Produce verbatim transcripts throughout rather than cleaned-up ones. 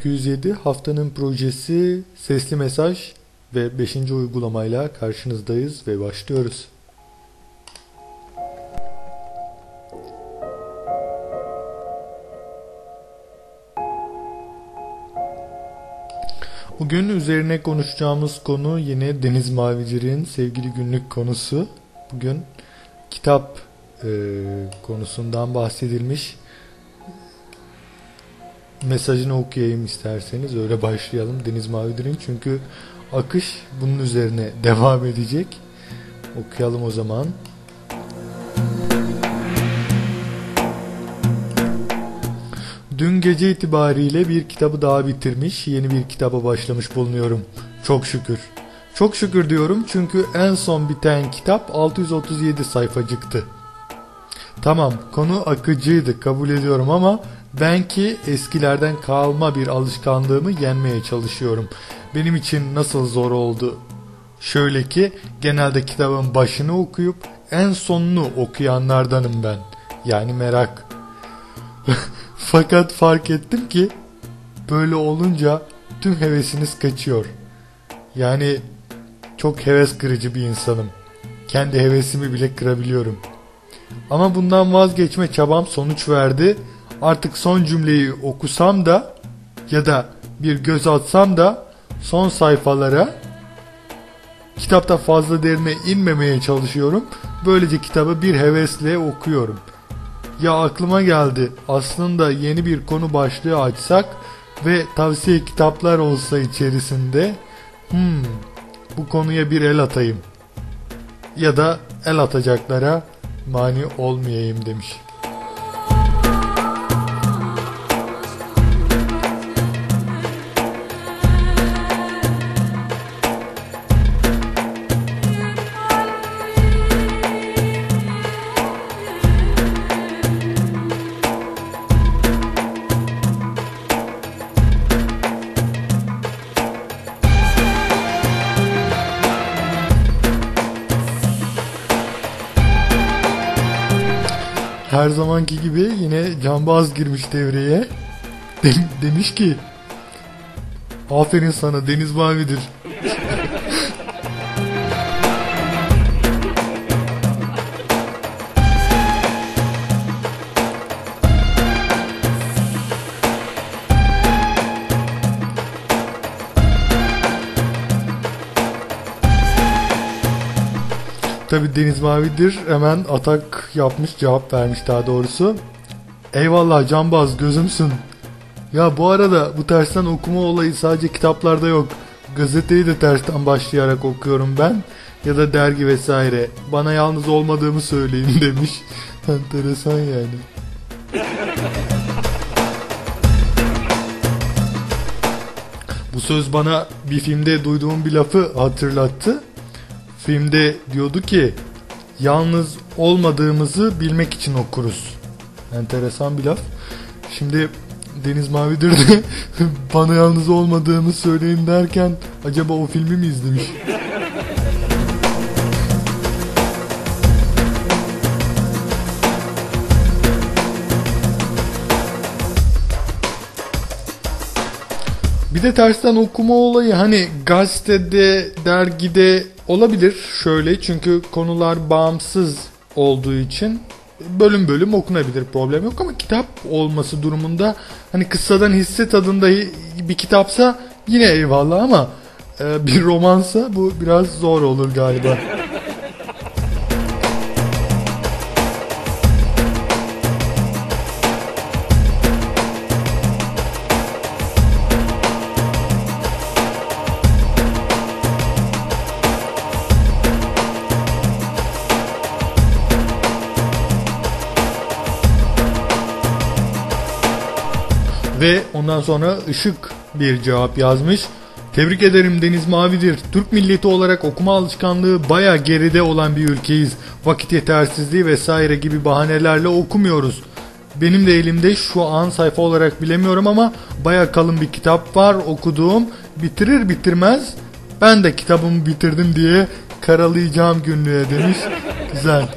iki yüz yedi haftanın projesi sesli mesaj ve beşinci uygulamayla karşınızdayız ve başlıyoruz. Bugün üzerine konuşacağımız konu yine Deniz Mavicir'in sevgili günlük konusu. Bugün kitap e, konusundan bahsedilmiş. Mesajını okuyayım isterseniz, öyle başlayalım Deniz Mavicir'in, çünkü akış bunun üzerine devam edecek. Okuyalım o zaman. Dün gece itibariyle bir kitabı daha bitirmiş, yeni bir kitaba başlamış bulunuyorum. Çok şükür. Çok şükür diyorum çünkü en son biten kitap altı yüz otuz yedi sayfacıktı. Tamam, konu akıcıydı, kabul ediyorum, ama ben ki eskilerden kalma bir alışkanlığımı yenmeye çalışıyorum. Benim için nasıl zor oldu? Şöyle ki, genelde kitabın başını okuyup en sonunu okuyanlardanım ben. Yani merak. Fakat fark ettim ki böyle olunca tüm hevesiniz kaçıyor. Yani çok heves kırıcı bir insanım. Kendi hevesimi bile kırabiliyorum. Ama bundan vazgeçme çabam sonuç verdi. Artık son cümleyi okusam da ya da bir göz atsam da son sayfalara, kitapta fazla derine inmemeye çalışıyorum. Böylece kitabı bir hevesle okuyorum. Ya aklıma geldi, aslında yeni bir konu başlığı açsak ve tavsiye kitaplar olsa içerisinde, hmm, bu konuya bir el atayım. Ya da el atacaklara mani olmayayım demiş. Her zamanki gibi yine Canbaz girmiş devreye. Dem demiş ki, aferin sana Deniz Mavi'dir. Tabi Deniz Mavi'dir hemen atak yapmış, cevap vermiş daha doğrusu. Eyvallah Canbaz, gözümsün. Ya bu arada bu tersten okuma olayı sadece kitaplarda yok. Gazeteyi de tersten başlayarak okuyorum ben. Ya da dergi vesaire. Bana yalnız olmadığımı söyleyin demiş. Enteresan yani. Bu söz bana bir filmde duyduğum bir lafı hatırlattı. Filmde diyordu ki, yalnız olmadığımızı bilmek için okuruz. Enteresan bir laf. Şimdi Deniz Mavi'dir de bana yalnız olmadığımı söyleyin derken acaba o filmi mi izlemiş? Bir de tersten okuma olayı hani gazetede, dergide olabilir şöyle, çünkü konular bağımsız olduğu için bölüm bölüm okunabilir, problem yok, ama kitap olması durumunda hani kıssadan hisse tadında bir kitapsa yine eyvallah, ama e, bir romansa bu biraz zor olur galiba. Ve ondan sonra Işık bir cevap yazmış. Tebrik ederim Deniz Mavi'dir. Türk milleti olarak okuma alışkanlığı baya geride olan bir ülkeyiz. Vakit yetersizliği vesaire gibi bahanelerle okumuyoruz. Benim de elimde şu an sayfa olarak bilemiyorum ama baya kalın bir kitap var okuduğum. Bitirir bitirmez ben de kitabımı bitirdim diye karalayacağım günlüğe demiş. Güzel.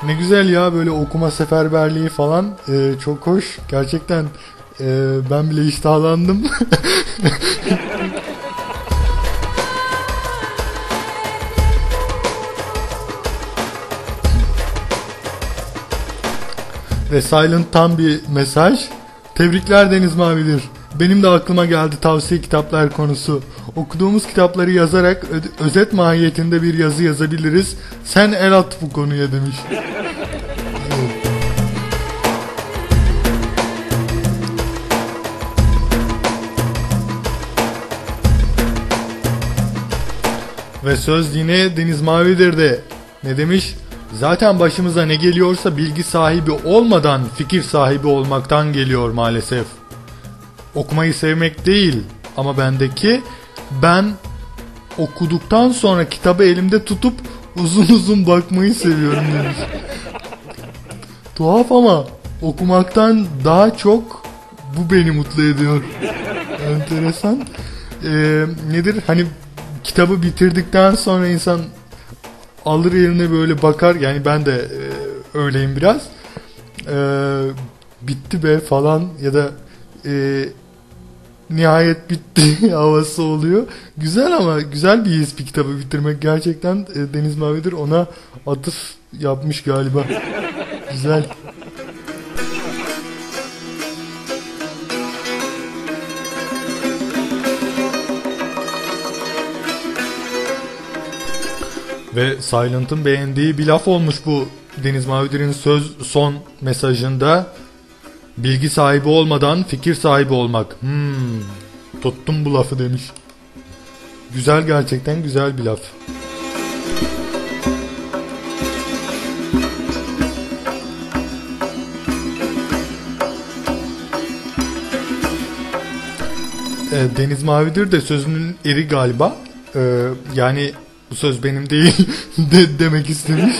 Ne güzel ya, böyle okuma seferberliği falan, e, çok hoş. Gerçekten e, ben bile iştahlandım. Ve Silent tam bir mesaj. Tebrikler Deniz Mavidir. Benim de aklıma geldi tavsiye kitaplar konusu. Okuduğumuz kitapları yazarak ö- özet mahiyetinde bir yazı yazabiliriz. Sen el at bu konuya demiş. Evet. Ve söz yine Deniz Mavidir de. Ne demiş? Zaten başımıza ne geliyorsa bilgi sahibi olmadan fikir sahibi olmaktan geliyor maalesef. Okumayı sevmek değil ama bendeki, ben okuduktan sonra kitabı elimde tutup uzun uzun bakmayı seviyorum demiş. Tuhaf ama okumaktan daha çok bu beni mutlu ediyor. Enteresan. Ee, nedir? Hani kitabı bitirdikten sonra insan alır yerine böyle bakar. Yani ben de e, öyleyim biraz. E, bitti be falan ya da e, nihayet bitti havası oluyor. Güzel, ama güzel bir his bir kitabı bitirmek. Gerçekten e, Deniz Mavidir ona atıf yapmış galiba. Güzel. Ve Silent'ın beğendiği bir laf olmuş bu Deniz Mavidir'in söz son mesajında. Bilgi sahibi olmadan fikir sahibi olmak. Hmm, tuttum bu lafı demiş. Güzel, gerçekten güzel bir laf. E, Deniz Mavidir de sözünün eri galiba. E, yani bu söz benim değil de demek istemiş.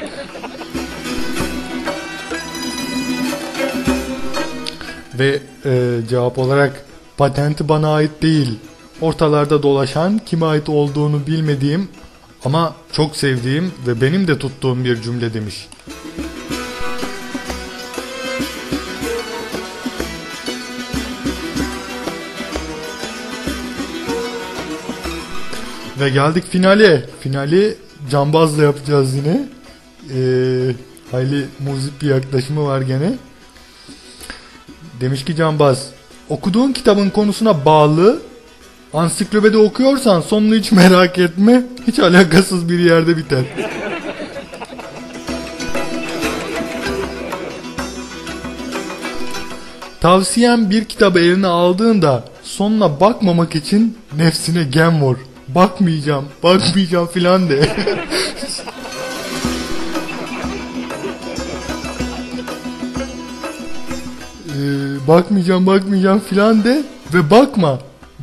Ve e, cevap olarak patenti bana ait değil. Ortalarda dolaşan, kime ait olduğunu bilmediğim ama çok sevdiğim ve benim de tuttuğum bir cümle demiş. Ve geldik finale. Finali cambazla yapacağız yine. Ee, hayli muzip bir yaklaşımı var gene. Demiş ki cambaz, okuduğun kitabın konusuna bağlı, ansiklopedi okuyorsan sonunu hiç merak etme. Hiç alakasız bir yerde biter. Tavsiyem, bir kitabı eline aldığında sonuna bakmamak için nefsine gem vur. Bakmayacağım, bakmayacağım filan de. ee, bakmayacağım, bakmayacağım filan de ve bakma.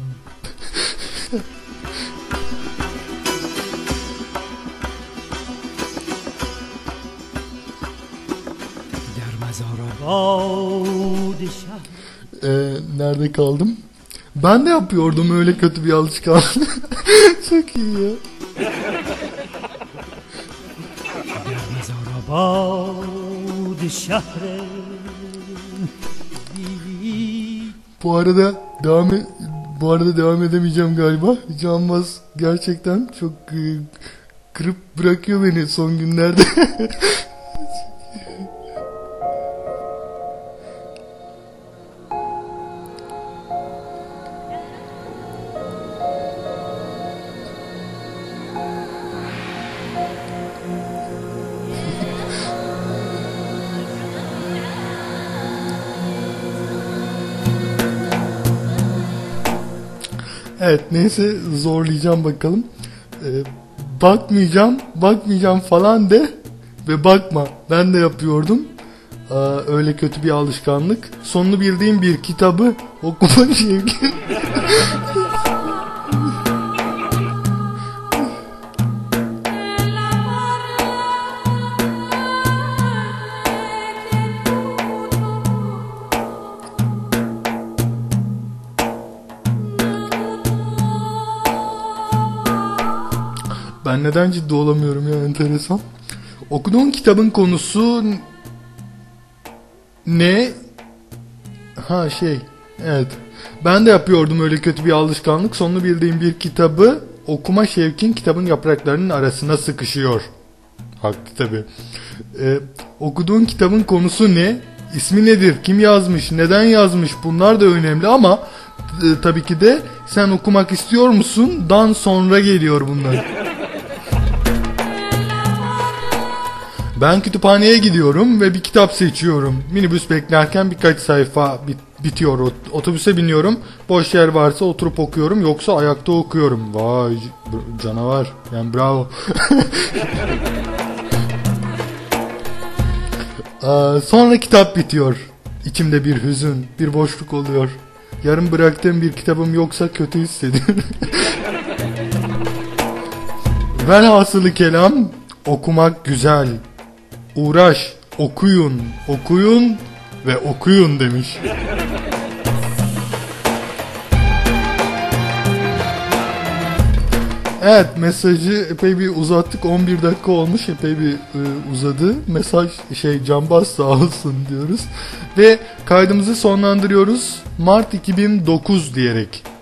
ee, nerede kaldım? Ben de yapıyordum öyle kötü bir alışkanlık. Çok iyi ya. Bu arada devam e- bu arada devam edemeyeceğim galiba. Canbaz gerçekten çok e, kırıp bırakıyor beni son günlerde. Evet, neyse, zorlayacağım bakalım. Ee, bakmayacağım, bakmayacağım falan de ve bakma. Ben de yapıyordum. Ee, öyle kötü bir alışkanlık. Sonunu bildiğim bir kitabı okuma şevki. Ben neden ciddi olamıyorum ya, enteresan. Okuduğun kitabın konusu ne? Ha şey, evet. Ben de yapıyordum öyle kötü bir alışkanlık. Sonunu bildiğim bir kitabı okuma şevkin kitabın yapraklarının arasına sıkışıyor. Haklı tabii. Ee, okuduğun kitabın konusu ne? İsmi nedir? Kim yazmış? Neden yazmış? Bunlar da önemli ama e, tabii ki de sen okumak istiyor musun? Dan sonra geliyor bunlar. Ben kütüphaneye gidiyorum ve bir kitap seçiyorum. Minibüs beklerken birkaç sayfa bit bitiyor. Otobüse biniyorum. Boş yer varsa oturup okuyorum. Yoksa ayakta okuyorum. Vay canavar. Yani bravo. Ee, sonra kitap bitiyor. İçimde bir hüzün, bir boşluk oluyor. Yarım bıraktığım bir kitabım yoksa kötü hissediyorum. Velhasılı kelam, okumak güzel. Uğraş, okuyun, okuyun ve okuyun demiş. Evet, mesajı epey bir uzattık. on bir dakika olmuş, epey bir e, uzadı. Mesaj şey cambaz sağ olsun diyoruz. Ve kaydımızı sonlandırıyoruz. Mart iki bin dokuz diyerek.